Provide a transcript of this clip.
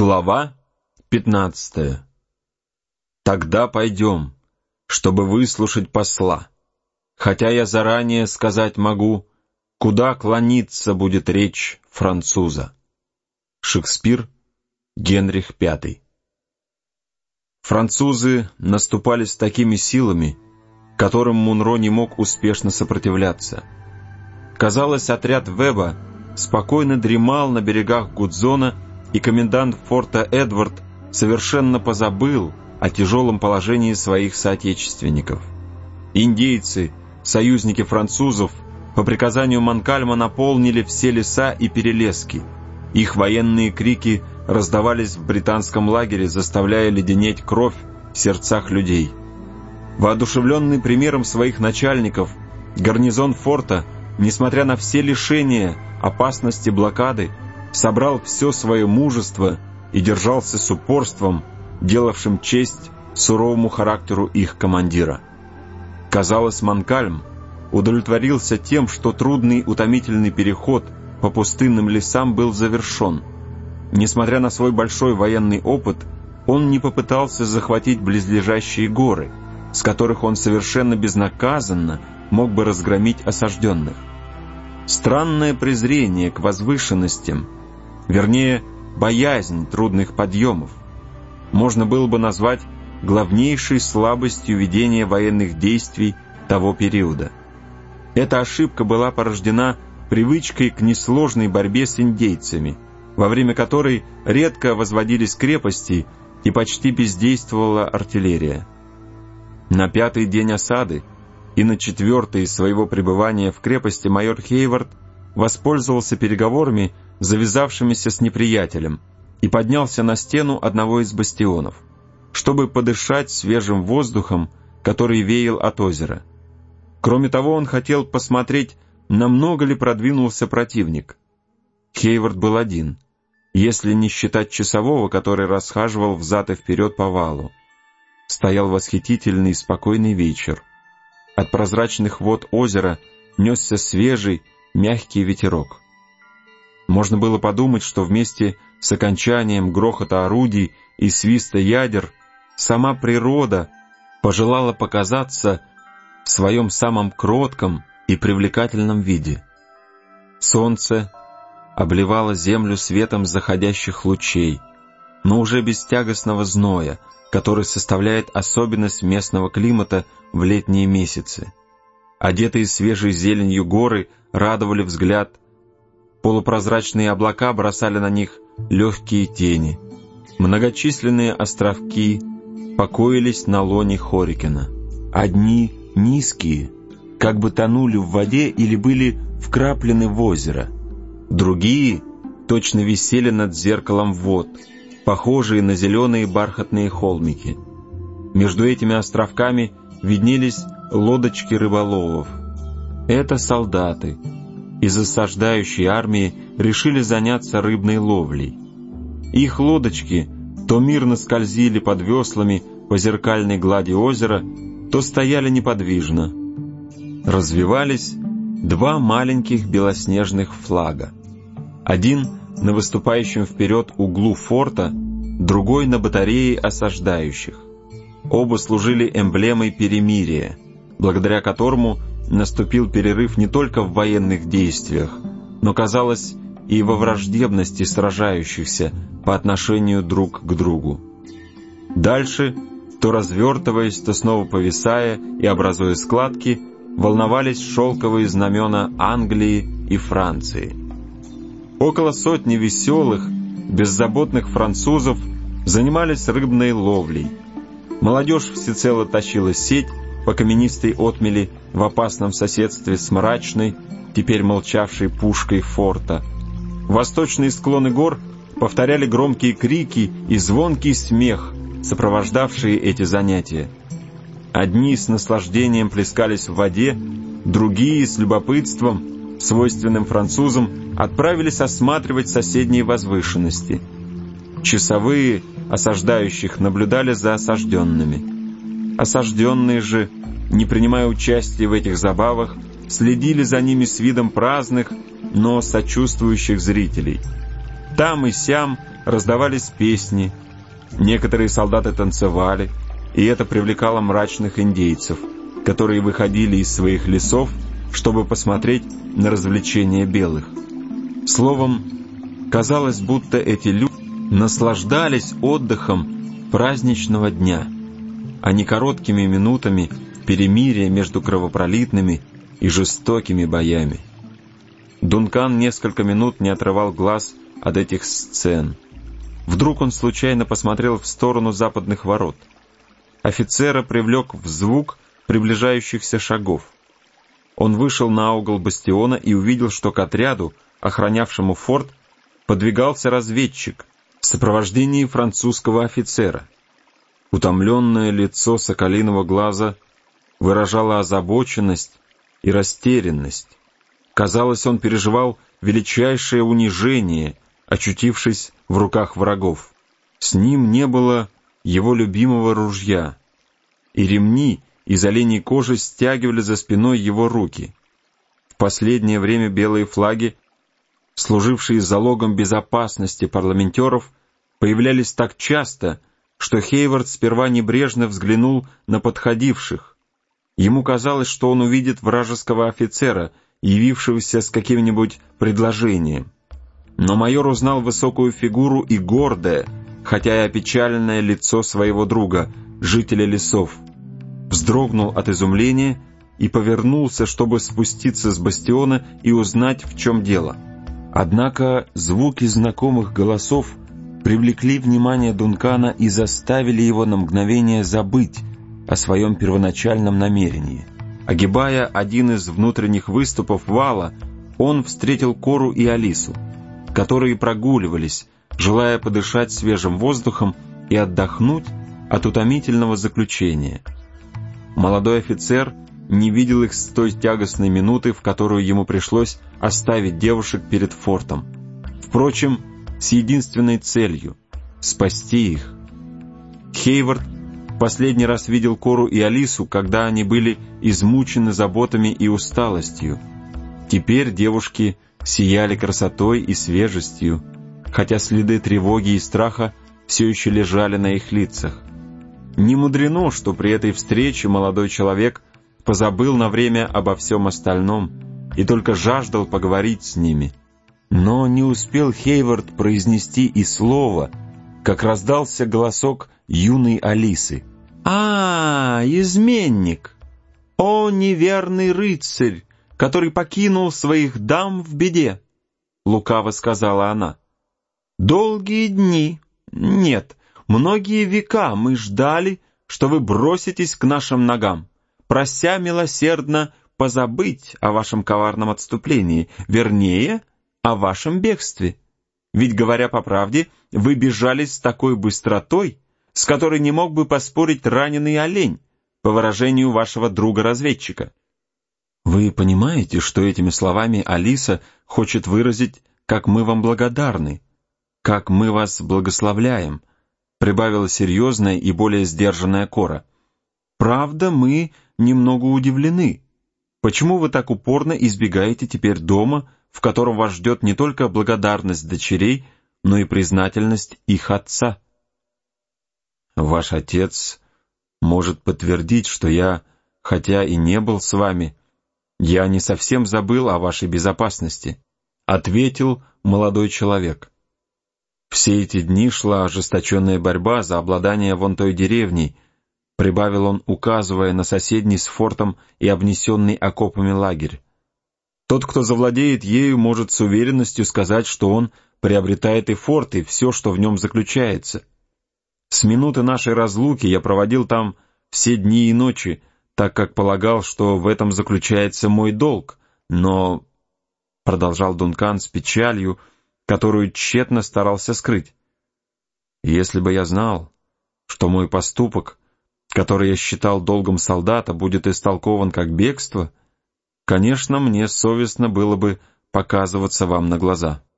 Глава 15. «Тогда пойдем, чтобы выслушать посла. Хотя я заранее сказать могу, куда клониться будет речь француза». Шекспир, Генрих V. Французы наступали с такими силами, которым Мунро не мог успешно сопротивляться. Казалось, отряд Веба спокойно дремал на берегах Гудзона, и комендант форта Эдвард совершенно позабыл о тяжелом положении своих соотечественников. Индейцы, союзники французов, по приказанию Монкальма наполнили все леса и перелески. Их военные крики раздавались в британском лагере, заставляя леденеть кровь в сердцах людей. Воодушевленный примером своих начальников, гарнизон форта, несмотря на все лишения, опасности блокады, собрал все свое мужество и держался с упорством, делавшим честь суровому характеру их командира. Казалось, Монкальм удовлетворился тем, что трудный утомительный переход по пустынным лесам был завершен. Несмотря на свой большой военный опыт, он не попытался захватить близлежащие горы, с которых он совершенно безнаказанно мог бы разгромить осажденных. Странное презрение к возвышенностям, вернее, боязнь трудных подъемов, можно было бы назвать главнейшей слабостью ведения военных действий того периода. Эта ошибка была порождена привычкой к несложной борьбе с индейцами, во время которой редко возводились крепости и почти бездействовала артиллерия. На 5-й день осады и на 4-й своего пребывания в крепости майор Хейвард воспользовался переговорами, завязавшимися с неприятелем, и поднялся на стену одного из бастионов, чтобы подышать свежим воздухом, который веял от озера. Кроме того, он хотел посмотреть, намного ли продвинулся противник. Хейвард был один, если не считать часового, который расхаживал взад и вперед по валу. Стоял восхитительный спокойный вечер. От прозрачных вод озера несся свежий, мягкий ветерок. Можно было подумать, что вместе с окончанием грохота орудий и свиста ядер сама природа пожелала показаться в своем самом кротком и привлекательном виде. Солнце обливало землю светом заходящих лучей, но уже без тягостного зноя, который составляет особенность местного климата в летние месяцы. Одетые свежей зеленью горы радовали взгляд, полупрозрачные облака бросали на них легкие тени. Многочисленные островки покоились на лоне Хорикена. Одни низкие, как бы тонули в воде или были вкраплены в озеро. Другие точно висели над зеркалом вод, похожие на зеленые бархатные холмики. Между этими островками виднелись лодочки рыболовов. Это солдаты из осаждающей армии решили заняться рыбной ловлей. Их лодочки то мирно скользили под веслами по зеркальной глади озера, то стояли неподвижно. Развивались два маленьких белоснежных флага. Один на выступающем вперед углу форта, другой на батарее осаждающих. Оба служили эмблемой перемирия, благодаря которому наступил перерыв не только в военных действиях, но, казалось, и во враждебности сражающихся по отношению друг к другу. Дальше, то развертываясь, то снова повисая и образуя складки, волновались шелковые знамена Англии и Франции. Около сотни веселых, беззаботных французов занимались рыбной ловлей. Молодежь всецело тащила сеть по каменистой отмели в опасном соседстве с мрачной, теперь молчавшей пушкой форта. Восточные склоны гор повторяли громкие крики и звонкий смех, сопровождавшие эти занятия. Одни с наслаждением плескались в воде, другие с любопытством, свойственным французам, отправились осматривать соседние возвышенности. Часовые осаждающих наблюдали за осажденными. Осажденные же, не принимая участия в этих забавах, следили за ними с видом праздных, но сочувствующих зрителей. Там и сям раздавались песни, некоторые солдаты танцевали, и это привлекало мрачных индейцев, которые выходили из своих лесов, чтобы посмотреть на развлечения белых. Словом, казалось, будто эти люди наслаждались отдыхом праздничного дня, а не короткими минутами перемирия между кровопролитными и жестокими боями. Дункан несколько минут не отрывал глаз от этих сцен. Вдруг он случайно посмотрел в сторону западных ворот. Офицера привлек в звук приближающихся шагов. Он вышел на угол бастиона и увидел, что к отряду, охранявшему форт, подвигался разведчик в сопровождении французского офицера. Утомленное лицо соколиного глаза выражало озабоченность и растерянность. Казалось, он переживал величайшее унижение, очутившись в руках врагов. С ним не было его любимого ружья, и ремни из оленей кожи стягивали за спиной его руки. В последнее время белые флаги, служившие залогом безопасности парламентеров, появлялись так часто, что Хейвард сперва небрежно взглянул на подходивших. Ему казалось, что он увидит вражеского офицера, явившегося с каким-нибудь предложением. Но майор узнал высокую фигуру и гордое, хотя и опечаленное лицо своего друга, жителя лесов. Вздрогнул от изумления и повернулся, чтобы спуститься с бастиона и узнать, в чем дело. Однако звуки знакомых голосов привлекли внимание Дункана и заставили его на мгновение забыть о своем первоначальном намерении. Огибая один из внутренних выступов вала, он встретил Кору и Алису, которые прогуливались, желая подышать свежим воздухом и отдохнуть от утомительного заключения. Молодой офицер не видел их с той тягостной минуты, в которую ему пришлось оставить девушек перед фортом. Впрочем, с единственной целью — спасти их. Хейвард последний раз видел Кору и Алису, когда они были измучены заботами и усталостью. Теперь девушки сияли красотой и свежестью, хотя следы тревоги и страха все еще лежали на их лицах. Не мудрено, что при этой встрече молодой человек позабыл на время обо всем остальном и только жаждал поговорить с ними. Но не успел Хейвард произнести и слова, как раздался голосок юной Алисы. Изменник! О, неверный рыцарь, который покинул своих дам в беде!» — лукаво сказала она. «Долгие дни, нет, многие века мы ждали, что вы броситесь к нашим ногам, прося милосердно позабыть о вашем коварном отступлении, вернее, о вашем бегстве. Ведь, говоря по правде, вы бежали с такой быстротой, с которой не мог бы поспорить раненый олень, по выражению вашего друга-разведчика». Вы понимаете, что этими словами Алиса хочет выразить, как мы вам благодарны, как мы вас благословляем, прибавила серьезная и более сдержанная Кора. Правда, мы немного удивлены. Почему вы так упорно избегаете теперь дома, в котором вас ждет не только благодарность дочерей, но и признательность их отца? Ваш отец может подтвердить, что я, хотя и не был с вами, я не совсем забыл о вашей безопасности, ответил молодой человек. Все эти дни шла ожесточенная борьба за обладание вон той деревней, прибавил он, указывая на соседний с фортом и обнесенный окопами лагерь. Тот, кто завладеет ею, может с уверенностью сказать, что он приобретает и форт, и все, что в нем заключается. С минуты нашей разлуки я проводил там все дни и ночи, так как полагал, что в этом заключается мой долг, но, — продолжал Дункан с печалью, которую тщетно старался скрыть, — если бы я знал, что мой поступок, который я считал долгом солдата, будет истолкован как бегство, конечно, мне совестно было бы показываться вам на глаза.